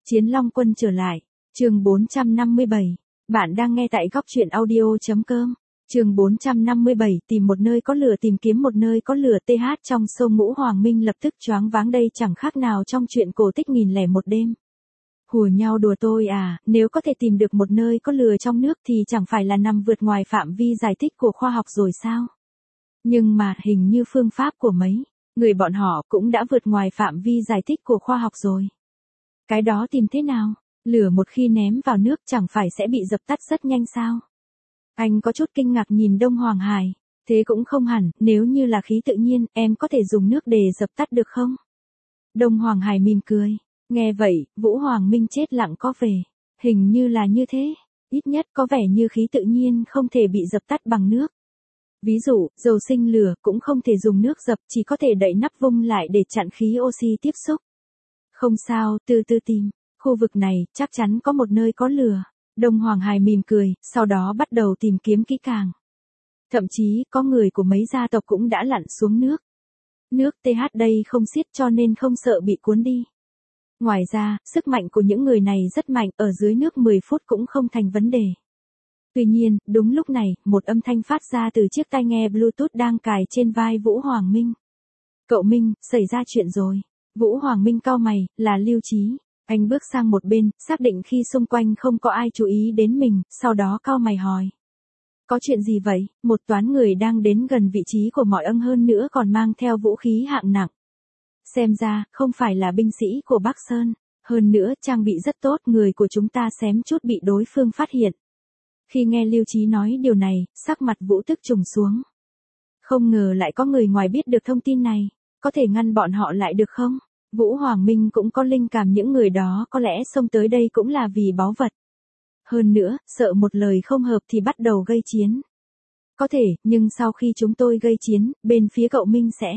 Chiến Long Quân trở lại. Chương 457. Bạn đang nghe tại góc truyện audio.com. Chương 457, tìm một nơi có lửa, tìm kiếm một nơi có lửa. TH trong sông Ngũ Hoàng Minh lập tức choáng váng, đây chẳng khác nào trong truyện cổ tích 1001 đêm. Hùa nhau đùa tôi à, nếu có thể tìm được một nơi có lửa trong nước thì chẳng phải là nằm vượt ngoài phạm vi giải thích của khoa học rồi sao? Nhưng mà hình như phương pháp của mấy người bọn họ cũng đã vượt ngoài phạm vi giải thích của khoa học rồi. Cái đó tìm thế nào? Lửa một khi ném vào nước chẳng phải sẽ bị dập tắt rất nhanh sao? Anh có chút kinh ngạc nhìn Đông Hoàng Hải. Thế cũng không hẳn, nếu như là khí tự nhiên, em có thể dùng nước để dập tắt được không? Đông Hoàng Hải mỉm cười. Nghe vậy, Vũ Hoàng Minh chết lặng có vẻ. Hình như là như thế. Ít nhất có vẻ như khí tự nhiên không thể bị dập tắt bằng nước. Ví dụ, dầu sinh lửa cũng không thể dùng nước dập, chỉ có thể đậy nắp vung lại để chặn khí oxy tiếp xúc. Không sao, từ từ tìm. Khu vực này, chắc chắn có một nơi có lửa. Đông Hoàng Hải mỉm cười, sau đó bắt đầu tìm kiếm kỹ càng. Thậm chí, có người của mấy gia tộc cũng đã lặn xuống nước. Nước TH đây không xiết cho nên không sợ bị cuốn đi. Ngoài ra, sức mạnh của những người này rất mạnh, ở dưới nước 10 phút cũng không thành vấn đề. Tuy nhiên, đúng lúc này, một âm thanh phát ra từ chiếc tai nghe Bluetooth đang cài trên vai Vũ Hoàng Minh. Cậu Minh, xảy ra chuyện rồi. Vũ Hoàng Minh cau mày, là Lưu Chí. Anh bước sang một bên, xác định khi xung quanh không có ai chú ý đến mình, sau đó cau mày hỏi. Có chuyện gì vậy? Một toán người đang đến gần vị trí của mọi ân, hơn nữa còn mang theo vũ khí hạng nặng. Xem ra, không phải là binh sĩ của Bắc Sơn. Hơn nữa, trang bị rất tốt, người của chúng ta xém chút bị đối phương phát hiện. Khi nghe Lưu Chí nói điều này, sắc mặt Vũ tức trùng xuống. Không ngờ lại có người ngoài biết được thông tin này. Có thể ngăn bọn họ lại được không? Vũ Hoàng Minh cũng có linh cảm những người đó có lẽ xông tới đây cũng là vì báu vật. Hơn nữa, sợ một lời không hợp thì bắt đầu gây chiến. Có thể, nhưng sau khi chúng tôi gây chiến, bên phía cậu Minh sẽ...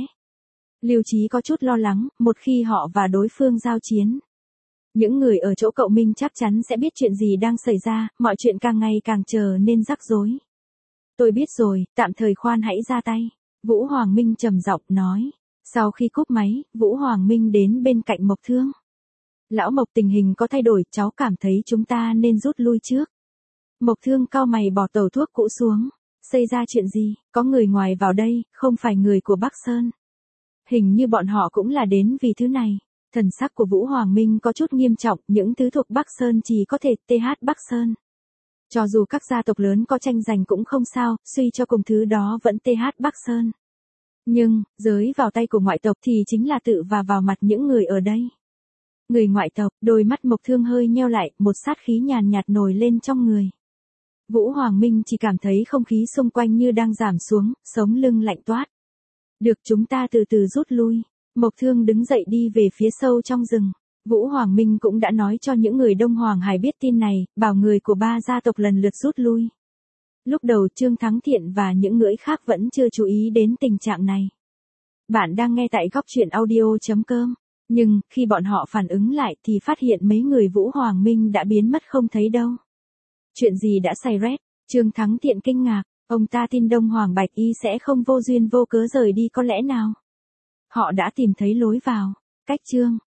Lưu Chí có chút lo lắng, một khi họ và đối phương giao chiến. Những người ở chỗ cậu Minh chắc chắn sẽ biết chuyện gì đang xảy ra, mọi chuyện càng ngày càng trở nên rắc rối. Tôi biết rồi, tạm thời khoan hãy ra tay. Vũ Hoàng Minh trầm giọng nói. Sau khi cúp máy, Vũ Hoàng Minh đến bên cạnh Mộc Thương. Lão Mộc, tình hình có thay đổi, cháu cảm thấy chúng ta nên rút lui trước. Mộc Thương cau mày bỏ tẩu thuốc cũ xuống. Xảy ra chuyện gì? Có người ngoài vào đây, không phải người của Bắc Sơn. Hình như bọn họ cũng là đến vì thứ này. Thần sắc của Vũ Hoàng Minh có chút nghiêm trọng, những thứ thuộc Bắc Sơn chỉ có thể TH Bắc Sơn. Cho dù các gia tộc lớn có tranh giành cũng không sao, suy cho cùng thứ đó vẫn TH Bắc Sơn. Nhưng, giới vào tay của ngoại tộc thì chính là tự và vào mặt những người ở đây. Người ngoại tộc, đôi mắt Mộc Thương hơi nheo lại, một sát khí nhàn nhạt nổi lên trong người. Vũ Hoàng Minh chỉ cảm thấy không khí xung quanh như đang giảm xuống, sống lưng lạnh toát. Được, chúng ta từ từ rút lui. Mộc Thương đứng dậy đi về phía sâu trong rừng. Vũ Hoàng Minh cũng đã nói cho những người Đông Hoàng Hải biết tin này, bảo người của ba gia tộc lần lượt rút lui. Lúc đầu Trương Thắng Thiện và những người khác vẫn chưa chú ý đến tình trạng này. Bạn đang nghe tại góc truyện audio.com. Nhưng, khi bọn họ phản ứng lại thì phát hiện mấy người Vũ Hoàng Minh đã biến mất không thấy đâu. Chuyện gì đã xảy ra? Trương Thắng Thiện kinh ngạc, ông ta tin Đông Hoàng Bạch Y sẽ không vô duyên vô cớ rời đi có lẽ nào. Họ đã tìm thấy lối vào. Cách Trương